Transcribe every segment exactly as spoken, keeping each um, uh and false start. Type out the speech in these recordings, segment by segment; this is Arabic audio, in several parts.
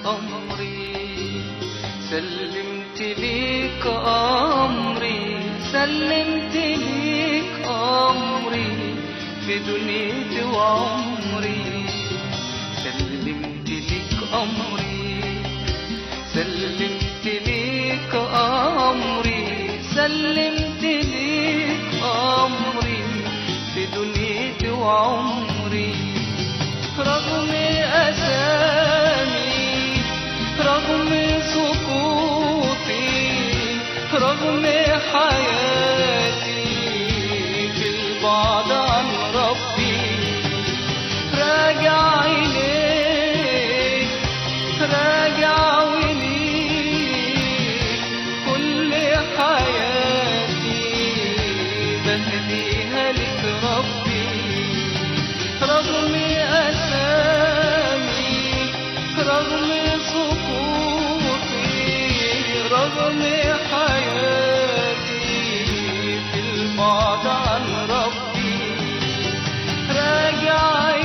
أمري، سلمت ليك أمري، سلمت ليك أمري في دنيتي وعمري، سلمت ليك أمري، سلمت ليك أمري، سلمت ليك أمري في دنيتي وعمري. رغم أسامي، رغم سقوطي، رغم حياتي في البعد عن ربي، راجع إليك، راجع إليك، كل حياتي بهديها لك ربي. رغم أسامي، رغم سقوطي، رغم حياتي في البعد عن ربي، راجع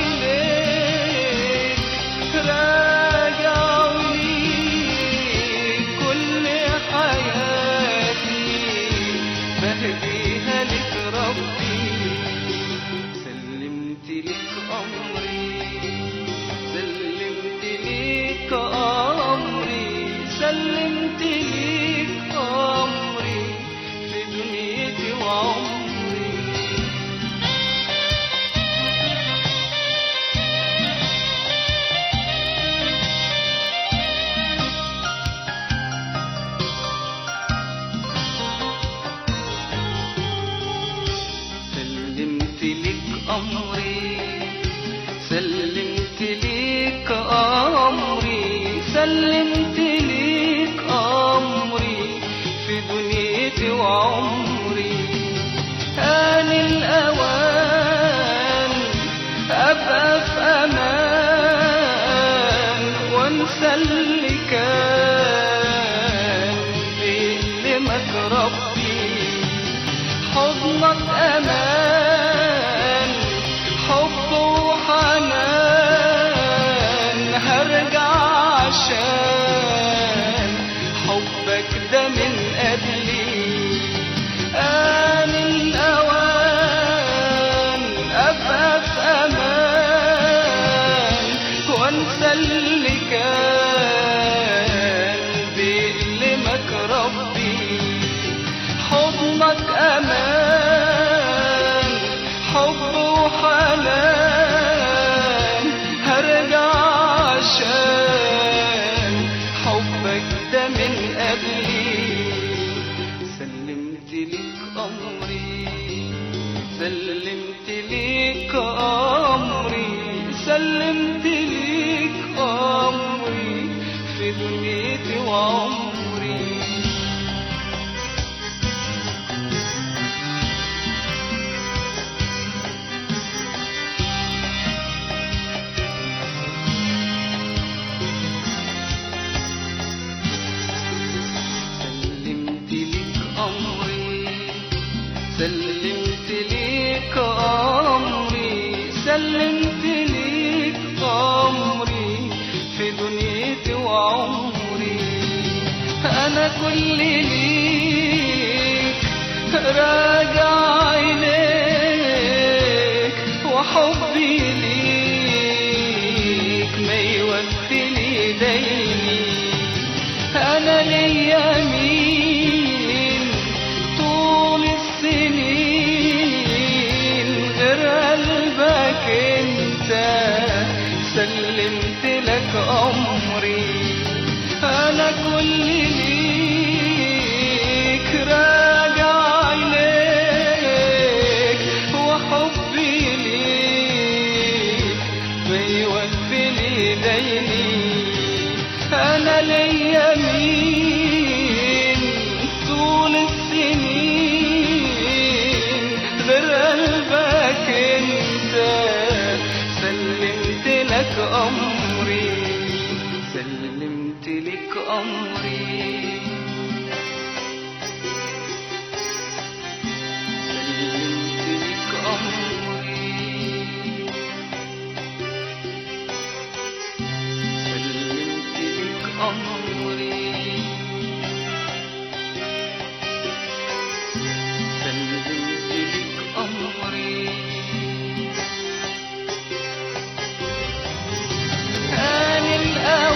إليك، راجع إليك، كل حياتي بهديها لك ربي. سلمت لك أمري، سلمت لك أمري، سلمت لك أمري في دنيتي وعمري. سلمت لك أمري، سلمت لك أمري، سلمت لك أمري في دنيتي وعمري. آن الأوان أبقى في أمان، وانسى اللي كان بيألمك ربي. حضنك أمان، حب وحنان، هرجع عشان حبك ده من قبلي. آن الأوان أبقى في أمان، وانسى اللي كان بيألمك ربي. حضنك أمان، حب وحنان، هرجع عشان حبك ده من قبلي. سلمت لك أمري، سلمت لك أمري، سلمت لك أمري في دنيتي وعمري. سلمت ليك أمري، سلمت ليك أمري في دنيتي وعمري. أنا كل ليك، راجع إليك، وحبي ليك ما يوفي لي ديني. أنا ليا مين طول السنين غير قلبك انت، سلمت لك أمري. أنا كل ليك، راجع إليك، وحبي ليك ما يوفي لي ديني. أنا ليا مين طول السنين غير قلبك انت، سلمت لك أمري، سلمت لك أمري، سلمت لك أمري، سلمت لك الله